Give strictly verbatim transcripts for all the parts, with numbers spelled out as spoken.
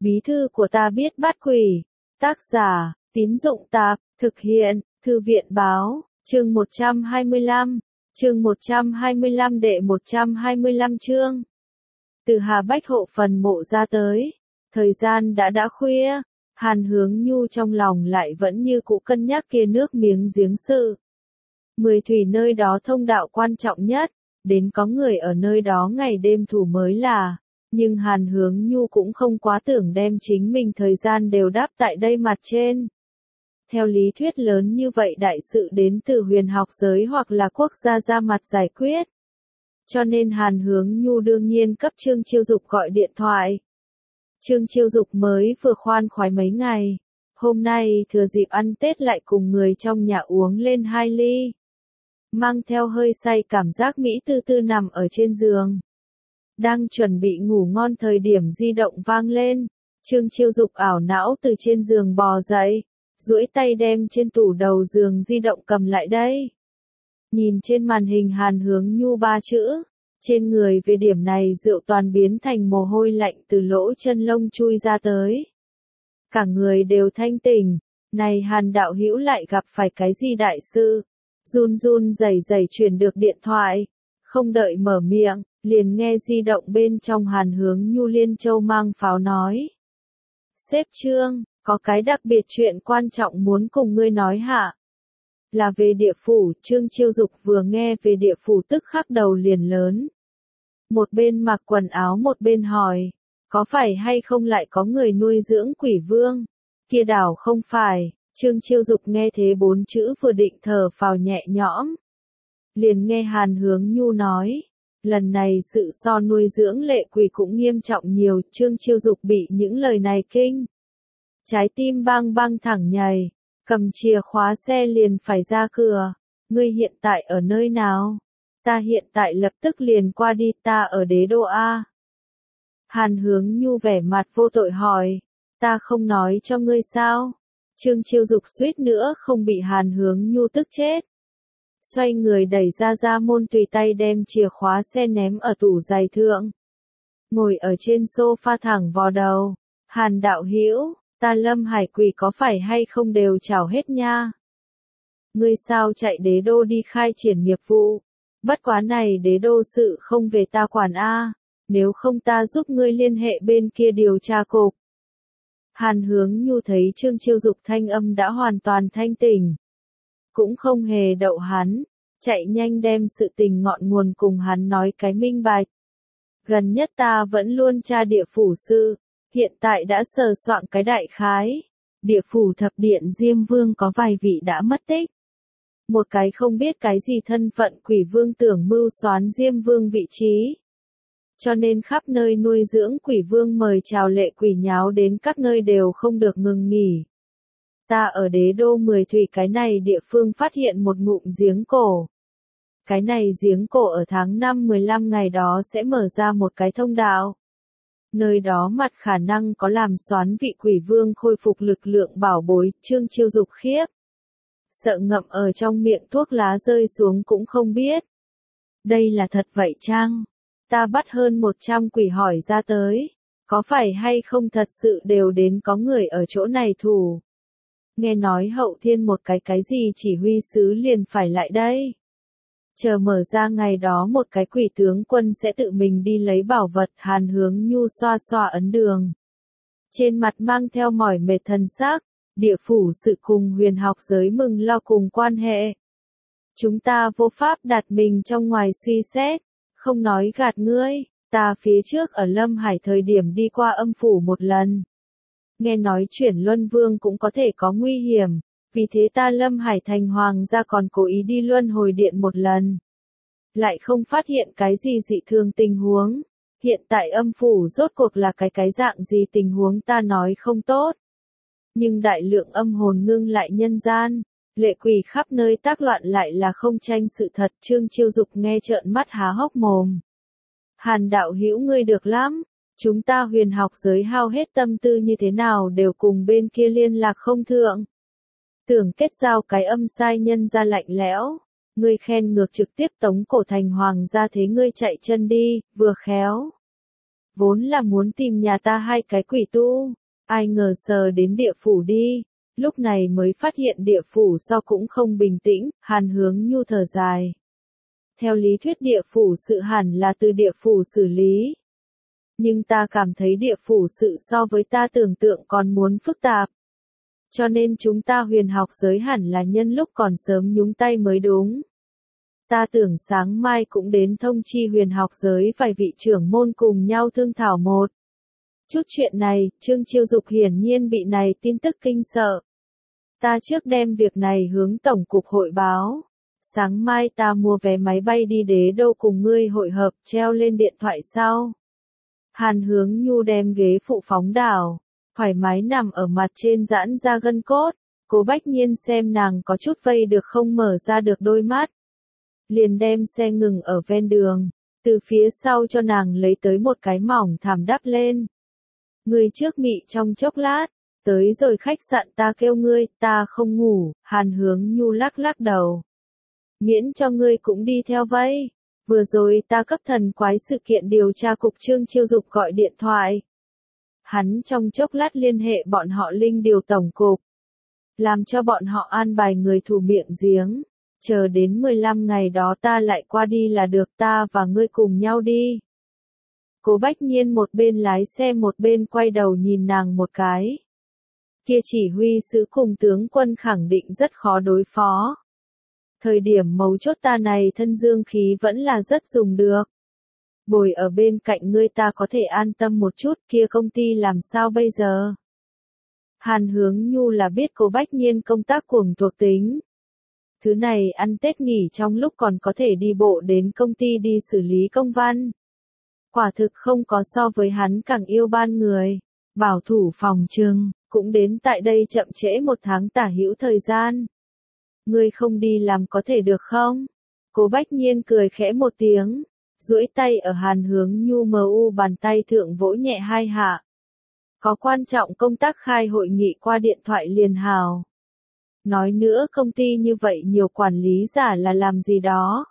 Bí thư của ta biết bắt quỷ. Tác giả, Tín Dụng Tạp, thực hiện, Thư viện Báo, chương một trăm hai mươi lăm, chương một trăm hai mươi lăm đệ một trăm hai mươi lăm chương. Từ Hà Bách hộ phần mộ ra tới, thời gian đã đã khuya, Hàn Hướng Nhu trong lòng lại vẫn như cũ cân nhắc kia nước miếng giếng sự. Mười thủy nơi đó thông đạo quan trọng nhất, đến có người ở nơi đó ngày đêm thủ mới là, nhưng Hàn Hướng Nhu cũng không quá tưởng đem chính mình thời gian đều đáp tại đây mặt trên. Theo lý thuyết lớn như vậy đại sự đến từ huyền học giới hoặc là quốc gia ra mặt giải quyết. Cho nên Hàn Hướng Nhu đương nhiên cấp Trương Chiêu Dục gọi điện thoại. Trương Chiêu Dục mới vừa khoan khoái mấy ngày, hôm nay thừa dịp ăn Tết lại cùng người trong nhà uống lên hai ly. Mang theo hơi say cảm giác Mỹ tư tư nằm ở trên giường. Đang chuẩn bị ngủ ngon thời điểm di động vang lên, Trương Chiêu Dục ảo não từ trên giường bò dậy, duỗi tay đem trên tủ đầu giường di động cầm lại đây. Nhìn trên màn hình Hàn Hướng Nhu ba chữ, trên người về điểm này rượu toàn biến thành mồ hôi lạnh từ lỗ chân lông chui ra tới. Cả người đều thanh tỉnh, này Hàn đạo hữu lại gặp phải cái gì đại sự, run run rẩy rẩy truyền được điện thoại, không đợi mở miệng, liền nghe di động bên trong Hàn Hướng Nhu liên châu mang pháo nói. Sếp Trương, có cái đặc biệt chuyện quan trọng muốn cùng ngươi nói hạ. Là về địa phủ, Trương Chiêu Dục vừa nghe về địa phủ tức khắc đầu liền lớn. Một bên mặc quần áo một bên hỏi, có phải hay không lại có người nuôi dưỡng quỷ vương? Kia đảo không phải, Trương Chiêu Dục nghe thế bốn chữ vừa định thở phào nhẹ nhõm. Liền nghe Hàn Hướng Nhu nói, lần này sự so nuôi dưỡng lệ quỷ cũng nghiêm trọng nhiều, Trương Chiêu Dục bị những lời này kinh. Trái tim bang bang thẳng nhảy, cầm chìa khóa xe liền phải ra cửa, ngươi hiện tại ở nơi nào? Ta hiện tại lập tức liền qua đi, ta ở Đế Đô A. Hàn Hướng Nhu vẻ mặt vô tội hỏi, ta không nói cho ngươi sao? Trương Chiêu Dục suýt nữa không bị Hàn Hướng Nhu tức chết. Xoay người đẩy ra ra môn tùy tay đem chìa khóa xe ném ở tủ giày thượng. Ngồi ở trên sofa thẳng vò đầu, Hàn đạo hữu, ta Lâm Hải quỷ có phải hay không đều chào hết nha. Ngươi sao chạy Đế Đô đi khai triển nghiệp vụ, bất quá này Đế Đô sự không về ta quản a, nếu không ta giúp ngươi liên hệ bên kia điều tra cục. Hàn Hướng Nhu thấy Trương Chiêu Dục thanh âm đã hoàn toàn thanh tỉnh. Cũng không hề đậu hắn, chạy nhanh đem sự tình ngọn nguồn cùng hắn nói cái minh bạch. Gần nhất ta vẫn luôn tra địa phủ sự, hiện tại đã sờ soạn cái đại khái. Địa phủ thập điện Diêm Vương có vài vị đã mất tích. Một cái không biết cái gì thân phận quỷ vương tưởng mưu soán Diêm Vương vị trí. Cho nên khắp nơi nuôi dưỡng quỷ vương mời chào lệ quỷ nháo đến các nơi đều không được ngừng nghỉ. Ta ở Đế Đô Mười Thủy cái này địa phương phát hiện một ngụm giếng cổ. Cái này giếng cổ ở tháng năm mười lăm ngày đó sẽ mở ra một cái thông đạo. Nơi đó mặt khả năng có làm xoán vị quỷ vương khôi phục lực lượng bảo bối, Trương Chiêu Dục khiếp. Sợ ngậm ở trong miệng thuốc lá rơi xuống cũng không biết. Đây là thật vậy chăng? Ta bắt hơn một trăm quỷ hỏi ra tới. Có phải hay không thật sự đều đến có người ở chỗ này thủ? Nghe nói hậu thiên một cái cái gì chỉ huy sứ liền phải lại đây. Chờ mở ra ngày đó một cái quỷ tướng quân sẽ tự mình đi lấy bảo vật. Hàn Hướng Nhu xoa xoa ấn đường. Trên mặt mang theo mỏi mệt thần sắc, địa phủ sự cùng huyền học giới mừng lo cùng quan hệ. Chúng ta vô pháp đặt mình trong ngoài suy xét, không nói gạt ngươi, ta phía trước ở Lâm Hải thời điểm đi qua âm phủ một lần. Nghe nói chuyển Luân Vương cũng có thể có nguy hiểm, vì thế ta Lâm Hải thành hoàng gia còn cố ý đi Luân Hồi Điện một lần. Lại không phát hiện cái gì dị thường tình huống, hiện tại âm phủ rốt cuộc là cái cái dạng gì tình huống ta nói không tốt. Nhưng đại lượng âm hồn ngưng lại nhân gian, lệ quỷ khắp nơi tác loạn lại là không tranh sự thật. Trương Chiêu Dục nghe trợn mắt há hốc mồm. Hàn đạo hữu ngươi được lắm. Chúng ta huyền học giới hao hết tâm tư như thế nào đều cùng bên kia liên lạc không thượng. Tưởng kết giao cái âm sai nhân ra lạnh lẽo. Ngươi khen ngược trực tiếp tống cổ thành hoàng gia thế ngươi chạy chân đi, vừa khéo. Vốn là muốn tìm nhà ta hai cái quỷ tu, ai ngờ sờ đến địa phủ đi, lúc này mới phát hiện địa phủ so cũng không bình tĩnh, Hàn Hướng Nhu thở dài. Theo lý thuyết địa phủ sự hẳn là từ địa phủ xử lý. Nhưng ta cảm thấy địa phủ sự so với ta tưởng tượng còn muốn phức tạp. Cho nên chúng ta huyền học giới hẳn là nhân lúc còn sớm nhúng tay mới đúng. Ta tưởng sáng mai cũng đến thông chi huyền học giới vài vị trưởng môn cùng nhau thương thảo một chút chuyện này, Trương Chiêu Dục hiển nhiên bị này tin tức kinh sợ. Ta trước đem việc này hướng tổng cục hội báo. Sáng mai ta mua vé máy bay đi Đế Đô cùng ngươi hội hợp, treo lên điện thoại sau. Hàn Hướng Nhu đem ghế phụ phóng đảo, thoải mái nằm ở mặt trên giãn ra gân cốt. Cố Bách Nhiên xem nàng có chút vây được không mở ra được đôi mắt. Liền đem xe ngừng ở ven đường, từ phía sau cho nàng lấy tới một cái mỏng thảm đắp lên. Ngươi trước mị trong chốc lát, tới rồi khách sạn ta kêu ngươi, ta không ngủ, Hàn Hướng Nhu lắc lắc đầu. Miễn cho ngươi cũng đi theo vây. Vừa rồi ta cấp thần quái sự kiện điều tra cục Trương Chiêu Dục gọi điện thoại. Hắn trong chốc lát liên hệ bọn họ linh điều tổng cục. Làm cho bọn họ an bài người thủ miệng giếng. Chờ đến mười lăm ngày đó ta lại qua đi là được, ta và ngươi cùng nhau đi. Cố Bách Nhiên một bên lái xe một bên quay đầu nhìn nàng một cái. Kia chỉ huy sứ cùng tướng quân khẳng định rất khó đối phó. Thời điểm mấu chốt ta này thân dương khí vẫn là rất dùng được. Bồi ở bên cạnh ngươi ta có thể an tâm một chút, kia công ty làm sao bây giờ? Hàn Hướng Nhu là biết Cố Bách Nhiên công tác cuồng thuộc tính. Thứ này ăn Tết nghỉ trong lúc còn có thể đi bộ đến công ty đi xử lý công văn. Quả thực không có so với hắn càng yêu ban người. Bảo thủ phòng trừng, cũng đến tại đây chậm trễ một tháng tả hữu thời gian. Ngươi không đi làm có thể được không? Cố Bách Nhiên cười khẽ một tiếng, duỗi tay ở Hàn Hướng Nhu mờ u bàn tay thượng vỗ nhẹ hai hạ. Có quan trọng công tác khai hội nghị qua điện thoại liền hào. Nói nữa công ty như vậy nhiều quản lý giả là làm gì đó.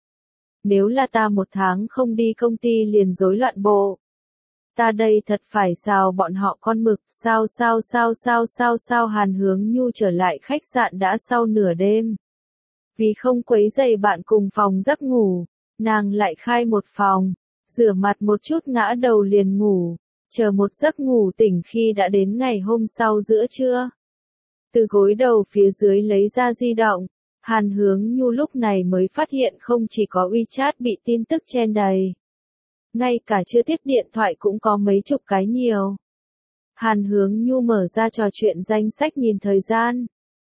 Nếu là ta một tháng không đi công ty liền rối loạn bộ. Ta đây thật phải xào bọn họ con mực, sao sao sao sao sao sao Hàn Hướng Nhu trở lại khách sạn đã sau nửa đêm. Vì không quấy rầy bạn cùng phòng giấc ngủ, nàng lại khai một phòng, rửa mặt một chút ngã đầu liền ngủ, chờ một giấc ngủ tỉnh khi đã đến ngày hôm sau giữa trưa. Từ gối đầu phía dưới lấy ra di động, Hàn Hướng Nhu lúc này mới phát hiện không chỉ có WeChat bị tin tức chen đầy. Ngay cả chưa tiếp điện thoại cũng có mấy chục cái nhiều. Hàn Hướng Nhu mở ra trò chuyện danh sách nhìn thời gian.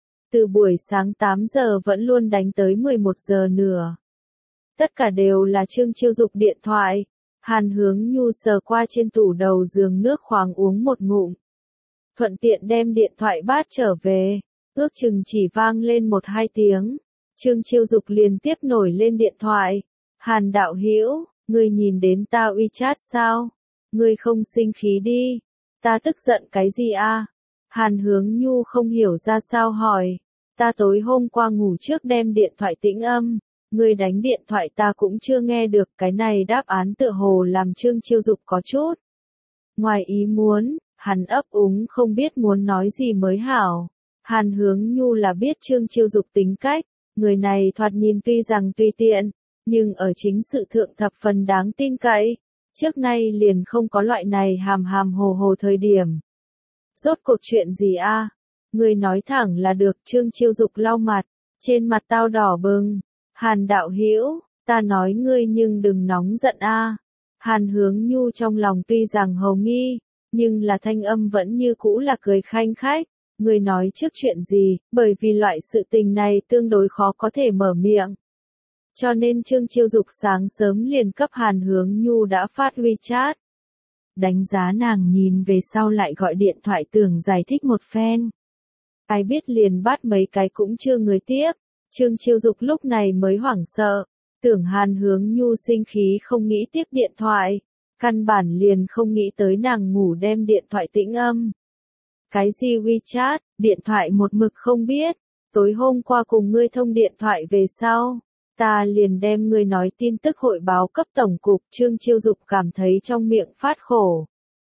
Từ buổi sáng tám giờ vẫn luôn đánh tới mười một giờ nửa. Tất cả đều là Trương Chiêu Dục điện thoại. Hàn Hướng Nhu sờ qua trên tủ đầu giường nước khoáng uống một ngụm. Thuận tiện đem điện thoại bát trở về. Ước chừng chỉ vang lên một hai tiếng. Trương Chiêu Dục liền tiếp nổi lên điện thoại. Hàn đạo hữu, ngươi nhìn đến ta WeChat sao? Ngươi không sinh khí đi. Ta tức giận cái gì a? Hàn Hướng Nhu không hiểu ra sao hỏi. Ta tối hôm qua ngủ trước đem điện thoại tĩnh âm. Ngươi đánh điện thoại ta cũng chưa nghe được, cái này đáp án tựa hồ làm Trương Chiêu Dục có chút ngoài ý muốn, hắn ấp úng không biết muốn nói gì mới hảo. Hàn Hướng Nhu là biết Trương Chiêu Dục tính cách, người này thoạt nhìn tuy rằng tùy tiện, nhưng ở chính sự thượng thập phần đáng tin cậy. Trước nay liền không có loại này hàm hàm hồ hồ thời điểm. Rốt cuộc chuyện gì a? Ngươi nói thẳng là được. Trương Chiêu Dục lau mặt, trên mặt tao đỏ bừng. Hàn đạo hữu, ta nói ngươi nhưng đừng nóng giận a. Hàn Hướng Nhu trong lòng tuy rằng hầu nghi, nhưng là thanh âm vẫn như cũ là cười khanh khách. Ngươi nói trước chuyện gì, bởi vì loại sự tình này tương đối khó có thể mở miệng. Cho nên Trương Chiêu Dục sáng sớm liền cấp Hàn Hướng Nhu đã phát WeChat. Đánh giá nàng nhìn về sau lại gọi điện thoại tưởng giải thích một phen. Ai biết liền bắt mấy cái cũng chưa người tiếp. Trương Chiêu Dục lúc này mới hoảng sợ. Tưởng Hàn Hướng Nhu sinh khí không nghĩ tiếp điện thoại. Căn bản liền không nghĩ tới nàng ngủ đem điện thoại tĩnh âm. Cái gì WeChat, điện thoại một mực không biết. Tối hôm qua cùng ngươi thông điện thoại về sau. Ta liền đem ngươi nói tin tức hội báo cấp tổng cục. Trương Chiêu Dục cảm thấy trong miệng phát khổ.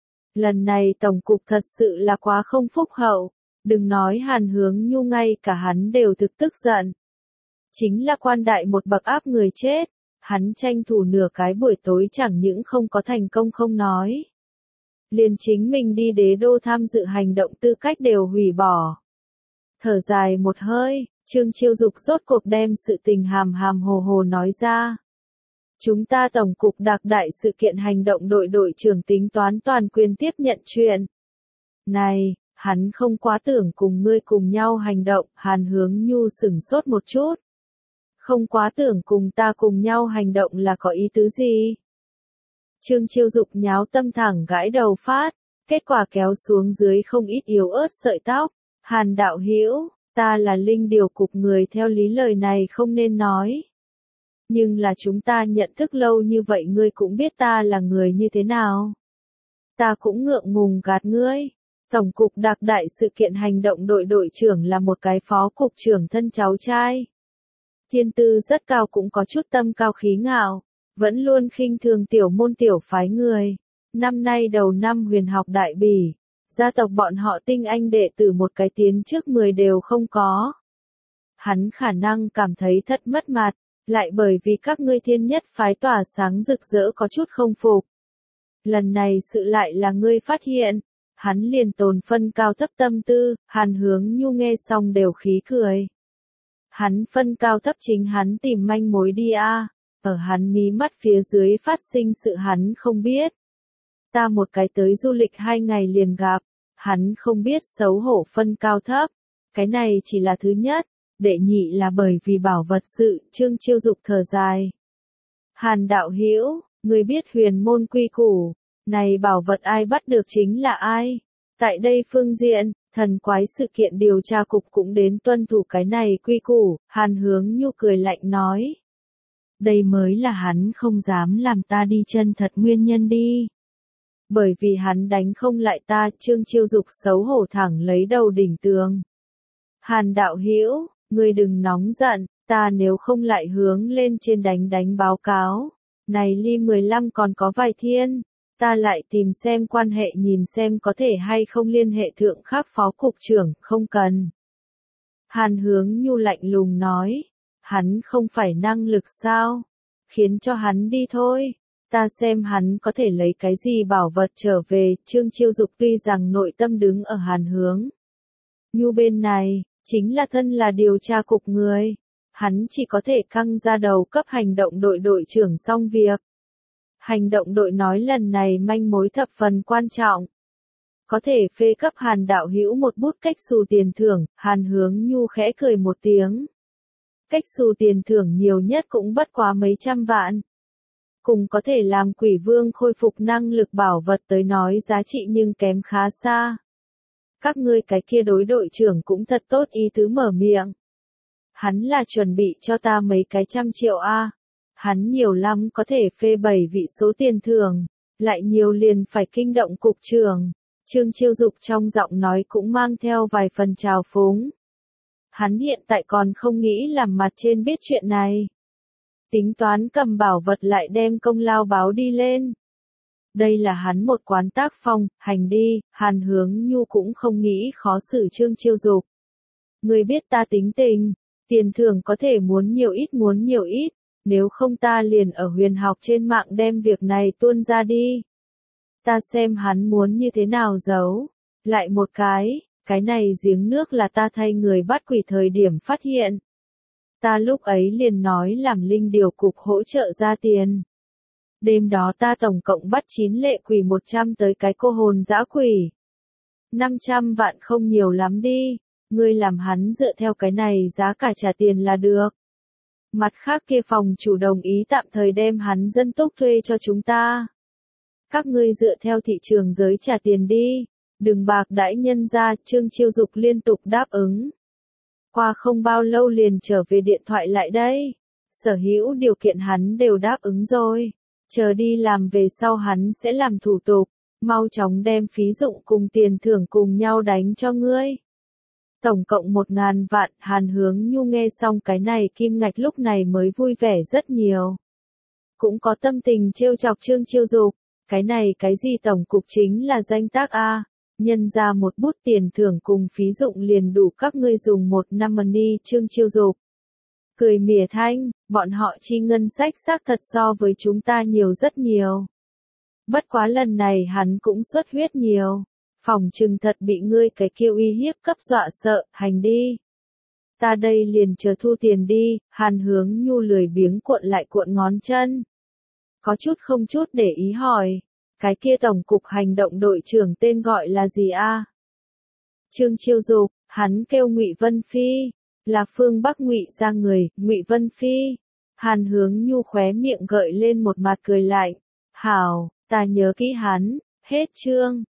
Lần này tổng cục thật sự là quá không phúc hậu, đừng nói Hàn Hướng Nhu, ngay cả hắn đều thực tức giận. Chính là quan đại một bậc áp người chết, hắn tranh thủ nửa cái buổi tối chẳng những không có thành công không nói. Liền chính mình đi đế đô tham dự hành động tư cách đều hủy bỏ. Thở dài một hơi, Trương Chiêu Dục rốt cuộc đem sự tình hàm hàm hồ hồ nói ra. Chúng ta tổng cục đặc đại sự kiện hành động đội đội trưởng tính toán toàn quyền tiếp nhận chuyện này, hắn không quá tưởng cùng ngươi cùng nhau hành động. Hàn Hướng Nhu sửng sốt một chút. Không quá tưởng cùng ta cùng nhau hành động là có ý tứ gì? Trương Chiêu Dục nháo tâm thẳng gãi đầu phát, kết quả kéo xuống dưới không ít yếu ớt sợi tóc. Hàn đạo hữu, ta là linh điều cục người, theo lý lời này không nên nói. Nhưng là chúng ta nhận thức lâu như vậy, ngươi cũng biết ta là người như thế nào. Ta cũng ngượng ngùng gạt ngươi. Tổng cục đặc đại sự kiện hành động đội đội trưởng là một cái phó cục trưởng thân cháu trai. Thiên tư rất cao, cũng có chút tâm cao khí ngạo, vẫn luôn khinh thường tiểu môn tiểu phái người. Năm nay đầu năm huyền học đại bỉ, gia tộc bọn họ tinh anh đệ tử một cái tiến trước mười đều không có. Hắn khả năng cảm thấy thật mất mặt, lại bởi vì các ngươi thiên nhất phái tỏa sáng rực rỡ có chút không phục. Lần này sự lại là ngươi phát hiện, hắn liền tồn phân cao thấp tâm tư. Hàn Hướng Nhu nghe xong đều khí cười. Hắn phân cao thấp chính hắn tìm manh mối đi a. Ở hắn mí mắt phía dưới phát sinh sự hắn không biết. Ta một cái tới du lịch hai ngày liền gặp, hắn không biết xấu hổ phân cao thấp. Cái này chỉ là thứ nhất, đệ nhị là bởi vì bảo vật sự. Trương Chiêu Dục thở dài. Hàn đạo hữu, người biết huyền môn quy củ, này bảo vật ai bắt được chính là ai. Tại đây phương diện, thần quái sự kiện điều tra cục cũng đến tuân thủ cái này quy củ. Hàn Hướng Nhu cười lạnh nói. Đây mới là hắn không dám làm ta đi chân thật nguyên nhân đi. Bởi vì hắn đánh không lại ta. Trương Chiêu Dục xấu hổ thẳng lấy đầu đỉnh tường. Hàn đạo hữu, ngươi đừng nóng giận, ta nếu không lại hướng lên trên đánh đánh báo cáo. Này ly mười lăm còn có vài thiên, ta lại tìm xem quan hệ, nhìn xem có thể hay không liên hệ thượng khác phó cục trưởng. Không cần. Hàn Hướng Nhu lạnh lùng nói. Hắn không phải năng lực sao? Khiến cho hắn đi thôi. Ta xem hắn có thể lấy cái gì bảo vật trở về. Trương Chiêu Dục tuy rằng nội tâm đứng ở Hàn Hướng Nhu bên này, chính là thân là điều tra cục người. Hắn chỉ có thể căng ra đầu cấp hành động đội đội trưởng xong việc. Hành động đội nói lần này manh mối thập phần quan trọng. Có thể phê cấp Hàn đạo hữu một bút cách xù tiền thưởng. Hàn Hướng Nhu khẽ cười một tiếng. Cách xù tiền thưởng nhiều nhất cũng bất quá mấy trăm vạn. Cùng có thể làm quỷ vương khôi phục năng lực bảo vật tới nói giá trị nhưng kém khá xa. Các ngươi cái kia đối đội trưởng cũng thật tốt ý tứ mở miệng. Hắn là chuẩn bị cho ta mấy cái trăm triệu a. Hắn nhiều lắm có thể phê bảy vị số tiền thưởng, lại nhiều liền phải kinh động cục trưởng. Trương Chiêu Dục trong giọng nói cũng mang theo vài phần trào phúng. Hắn hiện tại còn không nghĩ làm mặt trên biết chuyện này. Tính toán cầm bảo vật lại đem công lao báo đi lên. Đây là hắn một quán tác phong. Hành đi. Hàn Hướng Nhu cũng không nghĩ khó xử Trương Chiêu Dục. Người biết ta tính tình, tiền thưởng có thể muốn nhiều ít muốn nhiều ít, nếu không ta liền ở huyền học trên mạng đem việc này tuôn ra đi. Ta xem hắn muốn như thế nào giấu. Lại một cái, cái này giếng nước là ta thay người bắt quỷ thời điểm phát hiện. Ta lúc ấy liền nói làm linh điều cục hỗ trợ ra tiền. Đêm đó ta tổng cộng bắt chín lệ quỷ một trăm tới cái cô hồn dã quỷ. năm trăm vạn không nhiều lắm đi, ngươi làm hắn dựa theo cái này giá cả trả tiền là được. Mặt khác kia phòng chủ đồng ý tạm thời đem hắn dân túc thuê cho chúng ta. Các ngươi dựa theo thị trường giới trả tiền đi, đừng bạc đãi nhân ra. Trương Chiêu Dục liên tục đáp ứng. Qua không bao lâu liền trở về điện thoại lại đây. Sở hữu điều kiện hắn đều đáp ứng rồi. Chờ đi làm về sau hắn sẽ làm thủ tục, mau chóng đem phí dụng cùng tiền thưởng cùng nhau đánh cho ngươi. Tổng cộng một ngàn vạn, Hàn Hướng Nhu nghe xong cái này kim ngạch lúc này mới vui vẻ rất nhiều. Cũng có tâm tình trêu chọc Trương Chiêu Dục, cái này cái gì tổng cục chính là danh tác a, nhân ra một bút tiền thưởng cùng phí dụng liền đủ các ngươi dùng một năm money. Trương Chiêu Dục cười mỉa thanh, bọn họ chi ngân sách xác thật so với chúng ta nhiều rất nhiều. Bất quá lần này hắn cũng xuất huyết nhiều, phòng trừng thật bị ngươi cái kêu uy hiếp cấp dọa sợ, hành đi. Ta đây liền chờ thu tiền đi. Hàn Hướng Nhu lười biếng cuộn lại cuộn ngón chân. Có chút không chút để ý hỏi, cái kia tổng cục hành động đội trưởng tên gọi là gì a? Trương Chiêu Dục, hắn kêu Ngụy Vân Phi, là phương Bắc Ngụy gia người. Ngụy Vân Phi. Hàn Hướng Nhu khóe miệng gợi lên một mặt cười lạnh, hảo, ta nhớ kỹ hắn. Hết chương.